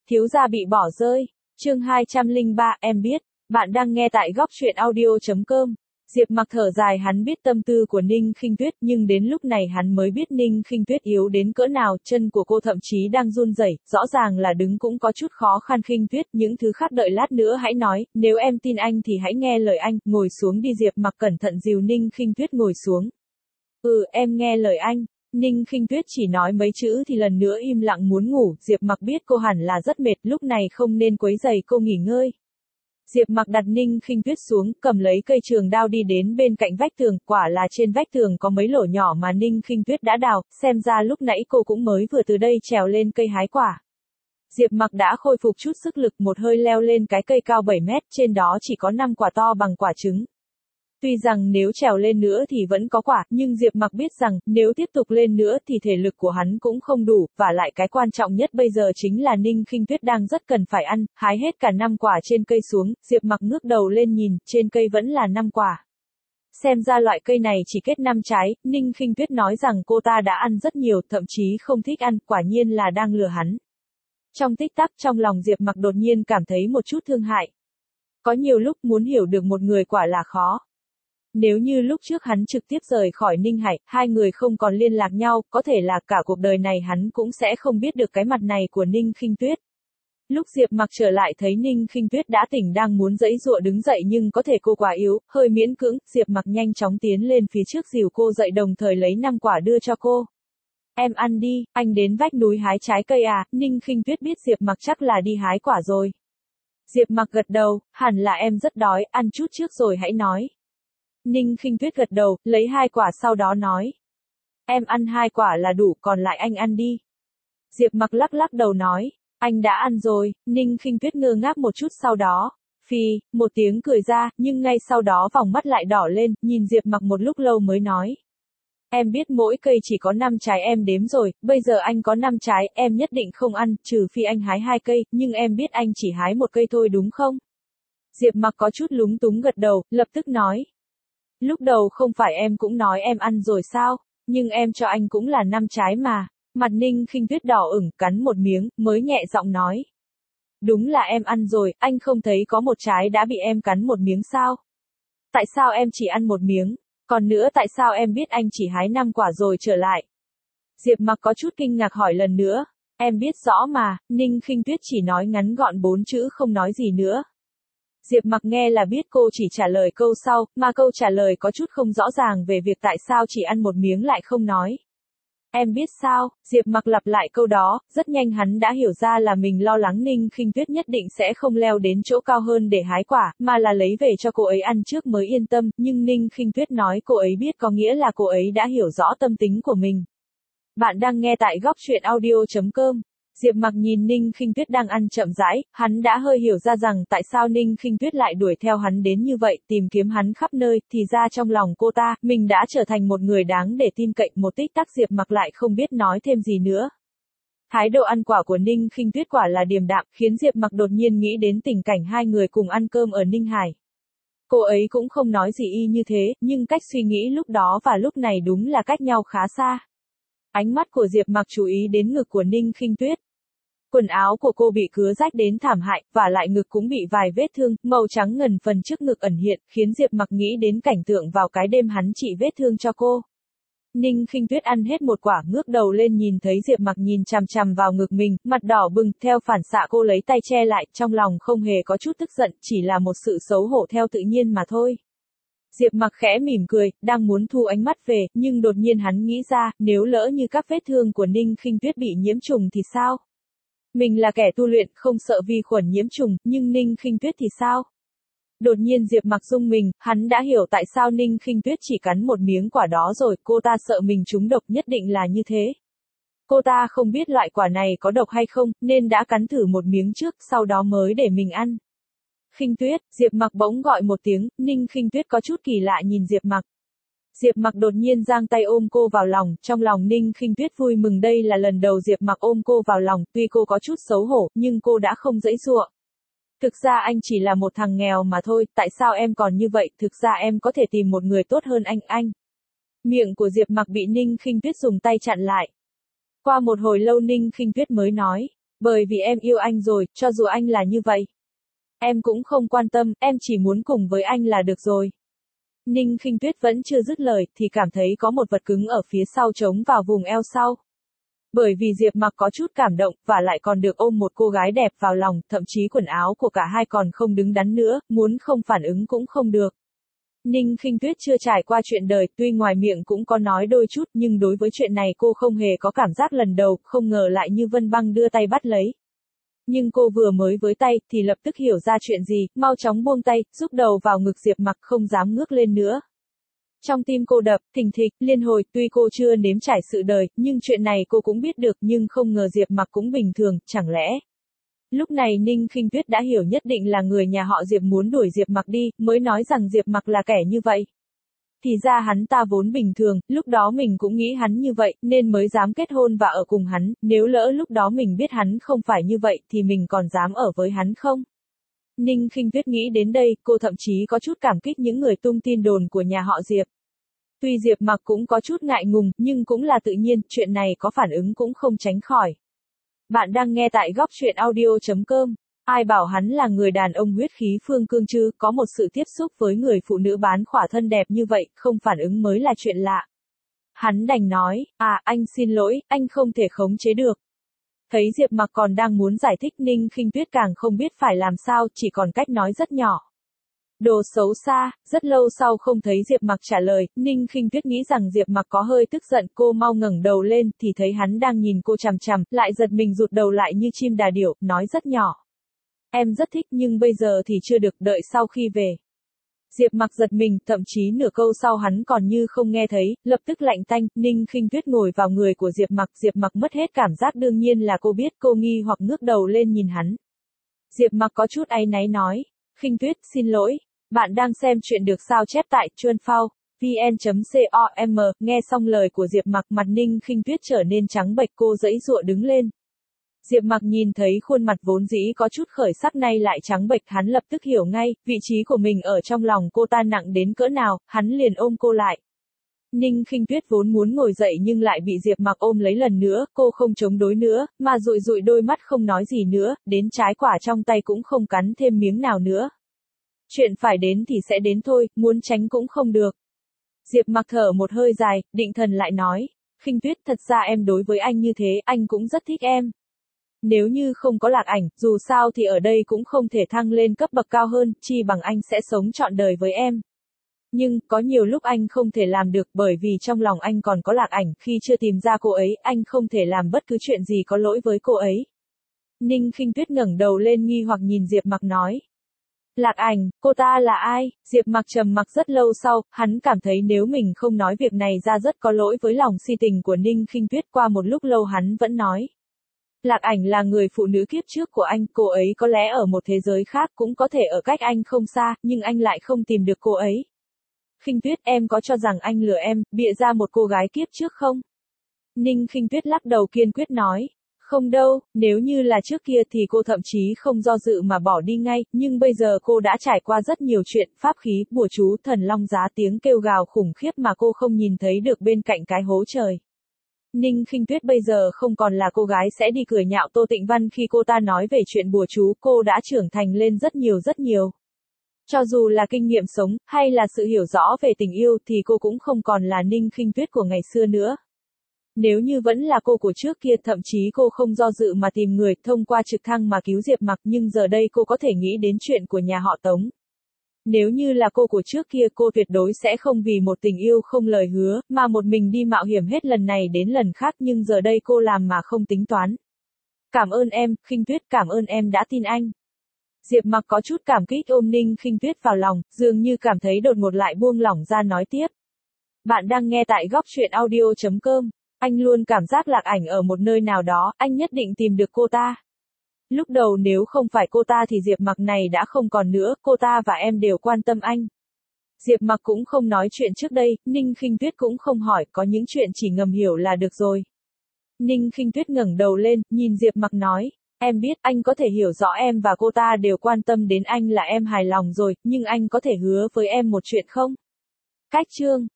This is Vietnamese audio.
Thiếu gia bị bỏ rơi. Chương 203, em biết. Bạn đang nghe tại góc truyện audio.com. Diệp Mặc thở dài, hắn biết tâm tư của Ninh Khinh Tuyết, nhưng đến lúc này hắn mới biết Ninh Khinh Tuyết yếu đến cỡ nào, chân của cô thậm chí đang run rẩy, rõ ràng là đứng cũng có chút khó khăn. Khinh Tuyết, những thứ khác đợi lát nữa hãy nói, nếu em tin anh thì hãy nghe lời anh, ngồi xuống đi. Diệp Mặc cẩn thận dìu Ninh Khinh Tuyết ngồi xuống. Em nghe lời anh. Ninh Khinh Tuyết chỉ nói mấy chữ thì lần nữa im lặng muốn ngủ. Diệp Mặc biết cô hẳn là rất mệt, lúc này không nên quấy rầy cô nghỉ ngơi. Diệp Mặc đặt Ninh Khinh Tuyết xuống, cầm lấy cây trường đao đi đến bên cạnh vách tường, quả là trên vách tường có mấy lỗ nhỏ mà Ninh Khinh Tuyết đã đào, xem ra lúc nãy cô cũng mới vừa từ đây trèo lên cây hái quả. Diệp Mặc đã khôi phục chút sức lực, một hơi leo lên cái cây cao 7 mét, trên đó chỉ có 5 quả to bằng quả trứng. Tuy rằng nếu trèo lên nữa thì vẫn có quả, nhưng Diệp Mặc biết rằng, nếu tiếp tục lên nữa thì thể lực của hắn cũng không đủ, và lại cái quan trọng nhất bây giờ chính là Ninh Khinh Tuyết đang rất cần phải ăn. Hái hết cả 5 quả trên cây xuống, Diệp Mặc ngước đầu lên nhìn, trên cây vẫn là 5 quả. Xem ra loại cây này chỉ kết 5 trái, Ninh Khinh Tuyết nói rằng cô ta đã ăn rất nhiều, thậm chí không thích ăn, quả nhiên là đang lừa hắn. Trong tích tắc, trong lòng Diệp Mặc đột nhiên cảm thấy một chút thương hại. Có nhiều lúc muốn hiểu được một người quả là khó. Nếu như lúc trước hắn trực tiếp rời khỏi Ninh Hải, hai người không còn liên lạc nhau, có thể là cả cuộc đời này hắn cũng sẽ không biết được cái mặt này của Ninh Khinh Tuyết. Lúc Diệp Mặc trở lại thấy Ninh Khinh Tuyết đã tỉnh, đang muốn giãy giụa đứng dậy nhưng có thể cô quá yếu, hơi miễn cưỡng. Diệp Mặc nhanh chóng tiến lên phía trước dìu cô dậy, đồng thời lấy 5 quả đưa cho cô. Em ăn đi, anh đến vách núi hái trái cây à? Ninh Khinh Tuyết biết Diệp Mặc chắc là đi hái quả rồi. Diệp Mặc gật đầu, hẳn là em rất đói, ăn chút trước rồi hãy nói. Ninh Khinh Tuyết gật đầu, lấy 2 quả sau đó nói. Em ăn 2 quả là đủ, còn lại anh ăn đi. Diệp Mặc lắc lắc đầu nói, anh đã ăn rồi. Ninh Khinh Tuyết ngơ ngác một chút, sau đó, một tiếng cười ra, nhưng ngay sau đó vòng mắt lại đỏ lên, nhìn Diệp Mặc một lúc lâu mới nói. Em biết mỗi cây chỉ có 5 trái, em đếm rồi, bây giờ anh có 5 trái, em nhất định không ăn, trừ phi anh hái 2 cây, nhưng em biết anh chỉ hái 1 cây thôi đúng không? Diệp Mặc có chút lúng túng gật đầu, lập tức nói. Lúc đầu không phải em cũng nói em ăn rồi sao, nhưng em cho anh cũng là 5 trái mà. Mặt Ninh Khinh Tuyết đỏ ửng, cắn một miếng, mới nhẹ giọng nói. Đúng là em ăn rồi, anh không thấy có 1 trái đã bị em cắn 1 miếng sao? Tại sao em chỉ ăn 1 miếng? Còn nữa, tại sao em biết anh chỉ hái 5 quả rồi trở lại? Diệp Mặc có chút kinh ngạc hỏi lần nữa. Em biết rõ mà. Ninh Khinh Tuyết chỉ nói ngắn gọn 4 chữ, không nói gì nữa. Diệp Mặc nghe là biết cô chỉ trả lời câu sau, mà câu trả lời có chút không rõ ràng về việc tại sao chỉ ăn 1 miếng lại không nói. Em biết sao? Diệp Mặc lặp lại câu đó, rất nhanh hắn đã hiểu ra là mình lo lắng Ninh Khinh Tuyết nhất định sẽ không leo đến chỗ cao hơn để hái quả, mà là lấy về cho cô ấy ăn trước mới yên tâm, nhưng Ninh Khinh Tuyết nói cô ấy biết có nghĩa là cô ấy đã hiểu rõ tâm tính của mình. Bạn đang nghe tại góc truyện audio.com. Diệp Mặc nhìn Ninh Khinh Tuyết đang ăn chậm rãi, hắn đã hơi hiểu ra rằng tại sao Ninh Khinh Tuyết lại đuổi theo hắn đến như vậy, tìm kiếm hắn khắp nơi, thì ra trong lòng cô ta, mình đã trở thành một người đáng để tin cậy. Một tích tắc Diệp Mặc lại không biết nói thêm gì nữa. Thái độ ăn quả của Ninh Khinh Tuyết quả là điềm đạm, khiến Diệp Mặc đột nhiên nghĩ đến tình cảnh hai người cùng ăn cơm ở Ninh Hải. Cô ấy cũng không nói gì y như thế, nhưng cách suy nghĩ lúc đó và lúc này đúng là cách nhau khá xa. Ánh mắt của Diệp Mặc chú ý đến ngực của Ninh Khinh Tuyết. Quần áo của cô bị cứa rách đến thảm hại, và lại ngực cũng bị vài vết thương, màu trắng ngần phần trước ngực ẩn hiện, khiến Diệp Mặc nghĩ đến cảnh tượng vào cái đêm hắn trị vết thương cho cô. Ninh Khinh Tuyết ăn hết 1 quả, ngước đầu lên nhìn thấy Diệp Mặc nhìn chằm chằm vào ngực mình, mặt đỏ bừng, theo phản xạ cô lấy tay che lại, trong lòng không hề có chút tức giận, chỉ là một sự xấu hổ theo tự nhiên mà thôi. Diệp Mặc khẽ mỉm cười, đang muốn thu ánh mắt về, nhưng đột nhiên hắn nghĩ ra, nếu lỡ như các vết thương của Ninh Khinh Tuyết bị nhiễm trùng thì sao? Mình là kẻ tu luyện, không sợ vi khuẩn nhiễm trùng, nhưng Ninh Khinh Tuyết thì sao? Đột nhiên Diệp Mặc rung mình, hắn đã hiểu tại sao Ninh Khinh Tuyết chỉ cắn 1 miếng quả đó rồi, cô ta sợ mình trúng độc, nhất định là như thế. Cô ta không biết loại quả này có độc hay không, nên đã cắn thử 1 miếng trước, sau đó mới để mình ăn. Khinh Tuyết, Diệp Mặc bỗng gọi một tiếng, Ninh Khinh Tuyết có chút kỳ lạ nhìn Diệp Mặc. Diệp Mặc đột nhiên giang tay ôm cô vào lòng, trong lòng Ninh Khinh Tuyết vui mừng, đây là lần đầu Diệp Mặc ôm cô vào lòng, tuy cô có chút xấu hổ, nhưng cô đã không giãy giụa. Thực ra anh chỉ là một thằng nghèo mà thôi, tại sao em còn như vậy, thực ra em có thể tìm một người tốt hơn anh. Miệng của Diệp Mặc bị Ninh Khinh Tuyết dùng tay chặn lại. Qua một hồi lâu Ninh Khinh Tuyết mới nói, Bởi vì em yêu anh rồi, cho dù anh là như vậy. Em cũng không quan tâm, em chỉ muốn cùng với anh là được rồi. Ninh Khinh Tuyết vẫn chưa dứt lời, thì cảm thấy có một vật cứng ở phía sau chống vào vùng eo sau. Bởi vì Diệp Mặc có chút cảm động, và lại còn được ôm một cô gái đẹp vào lòng, thậm chí quần áo của cả hai còn không đứng đắn nữa, muốn không phản ứng cũng không được. Ninh Khinh Tuyết chưa trải qua chuyện đời, tuy ngoài miệng cũng có nói đôi chút, nhưng đối với chuyện này cô không hề có cảm giác lần đầu, không ngờ lại như Vân Băng đưa tay bắt lấy. Nhưng cô vừa mới với tay, thì lập tức hiểu ra chuyện gì, mau chóng buông tay, rúc đầu vào ngực Diệp Mặc, không dám ngước lên nữa. Trong tim cô đập, thình thịch, liên hồi, tuy cô chưa nếm trải sự đời, nhưng chuyện này cô cũng biết được, nhưng không ngờ Diệp Mặc cũng bình thường, chẳng lẽ. Lúc này Ninh Khinh Tuyết đã hiểu nhất định là người nhà họ Diệp muốn đuổi Diệp Mặc đi, mới nói rằng Diệp Mặc là kẻ như vậy. Thì ra hắn ta vốn bình thường, lúc đó mình cũng nghĩ hắn như vậy, nên mới dám kết hôn và ở cùng hắn, nếu lỡ lúc đó mình biết hắn không phải như vậy, thì mình còn dám ở với hắn không? Ninh Khinh Tuyết nghĩ đến đây, cô thậm chí có chút cảm kích những người tung tin đồn của nhà họ Diệp. Tuy Diệp Mặc cũng có chút ngại ngùng, nhưng cũng là tự nhiên, chuyện này có phản ứng cũng không tránh khỏi. Bạn đang nghe tại góc truyện audio.com. Ai bảo hắn là người đàn ông huyết khí phương cương chứ, có một sự tiếp xúc với người phụ nữ bán khỏa thân đẹp như vậy, không phản ứng mới là chuyện lạ. Hắn đành nói, anh xin lỗi, anh không thể khống chế được. Thấy Diệp Mặc còn đang muốn giải thích, Ninh Khinh Tuyết càng không biết phải làm sao, chỉ còn cách nói rất nhỏ. Đồ xấu xa, rất lâu sau không thấy Diệp Mặc trả lời, Ninh Khinh Tuyết nghĩ rằng Diệp Mặc có hơi tức giận, cô mau ngẩng đầu lên, thì thấy hắn đang nhìn cô chằm chằm, lại giật mình rụt đầu lại như chim đà điểu, nói rất nhỏ. Em rất thích nhưng bây giờ thì chưa được, đợi sau khi về. Diệp Mặc giật mình, thậm chí nửa câu sau hắn còn như không nghe thấy, lập tức lạnh tanh, Ninh Khinh Tuyết ngồi vào người của Diệp Mặc mất hết cảm giác, đương nhiên là cô biết, cô nghi hoặc ngước đầu lên nhìn hắn. Diệp Mặc có chút áy náy nói, Khinh Tuyết, xin lỗi. Bạn đang xem chuyện được sao chép tại Chuanphao, vn.com, nghe xong lời của Diệp Mặc, mặt Ninh Khinh Tuyết trở nên trắng bệch, cô giãy giụa đứng lên. Diệp Mặc nhìn thấy khuôn mặt vốn dĩ có chút khởi sắc nay lại trắng bệch, hắn lập tức hiểu ngay, vị trí của mình ở trong lòng cô ta nặng đến cỡ nào, hắn liền ôm cô lại. Ninh Khinh Tuyết vốn muốn ngồi dậy nhưng lại bị Diệp Mặc ôm lấy lần nữa, cô không chống đối nữa, mà dụi dụi đôi mắt không nói gì nữa, đến trái quả trong tay cũng không cắn thêm miếng nào nữa. Chuyện phải đến thì sẽ đến thôi, muốn tránh cũng không được. Diệp Mặc thở một hơi dài, định thần lại nói, Khinh Tuyết, thật ra em đối với anh như thế, anh cũng rất thích em. Nếu như không có Lạc Ảnh, dù sao thì ở đây cũng không thể thăng lên cấp bậc cao hơn, chi bằng anh sẽ sống trọn đời với em. Nhưng, có nhiều lúc anh không thể làm được, bởi vì trong lòng anh còn có Lạc Ảnh, khi chưa tìm ra cô ấy, anh không thể làm bất cứ chuyện gì có lỗi với cô ấy. Ninh Khinh Tuyết ngẩng đầu lên nghi hoặc nhìn Diệp Mặc nói. Lạc Ảnh, cô ta là ai? Diệp Mặc trầm mặc rất lâu sau, hắn cảm thấy nếu mình không nói việc này ra rất có lỗi với lòng si tình của Ninh Khinh Tuyết. Qua một lúc lâu hắn vẫn nói. Lạc Ảnh là người phụ nữ kiếp trước của anh, cô ấy có lẽ ở một thế giới khác, cũng có thể ở cách anh không xa, nhưng anh lại không tìm được cô ấy. Khinh Tuyết, em có cho rằng anh lừa em, bịa ra một cô gái kiếp trước không? Ninh Khinh Tuyết lắc đầu kiên quyết nói. Không đâu, nếu như là trước kia thì cô thậm chí không do dự mà bỏ đi ngay, nhưng bây giờ cô đã trải qua rất nhiều chuyện, pháp khí, bùa chú, thần long giá, tiếng kêu gào khủng khiếp mà cô không nhìn thấy được bên cạnh cái hố trời. Ninh Khinh Tuyết bây giờ không còn là cô gái sẽ đi cười nhạo Tô Tịnh Văn khi cô ta nói về chuyện bùa chú, cô đã trưởng thành lên rất nhiều rất nhiều. Cho dù là kinh nghiệm sống, hay là sự hiểu rõ về tình yêu thì cô cũng không còn là Ninh Khinh Tuyết của ngày xưa nữa. Nếu như vẫn là cô của trước kia, thậm chí cô không do dự mà tìm người thông qua trực thăng mà cứu Diệp Mặc, nhưng giờ đây cô có thể nghĩ đến chuyện của nhà họ Tống. Nếu như là cô của trước kia, cô tuyệt đối sẽ không vì một tình yêu không lời hứa, mà một mình đi mạo hiểm hết lần này đến lần khác, nhưng giờ đây cô làm mà không tính toán. Cảm ơn em, Khinh Tuyết, cảm ơn em đã tin anh. Diệp Mặc có chút cảm kích ôm Ninh Khinh Tuyết vào lòng, dường như cảm thấy đột ngột lại buông lỏng ra nói tiếp. Bạn đang nghe tại góc truyện audio.com. Anh luôn cảm giác Lạc Ảnh ở một nơi nào đó, anh nhất định tìm được cô ta. Lúc đầu nếu không phải cô ta thì Diệp Mặc này đã không còn nữa, cô ta và em đều quan tâm anh. Diệp Mặc cũng không nói chuyện trước đây, Ninh Khinh Tuyết cũng không hỏi, có những chuyện chỉ ngầm hiểu là được rồi. Ninh Khinh Tuyết ngẩng đầu lên, nhìn Diệp Mặc nói, em biết anh có thể hiểu rõ em và cô ta đều quan tâm đến anh là em hài lòng rồi, nhưng anh có thể hứa với em một chuyện không? Cách chương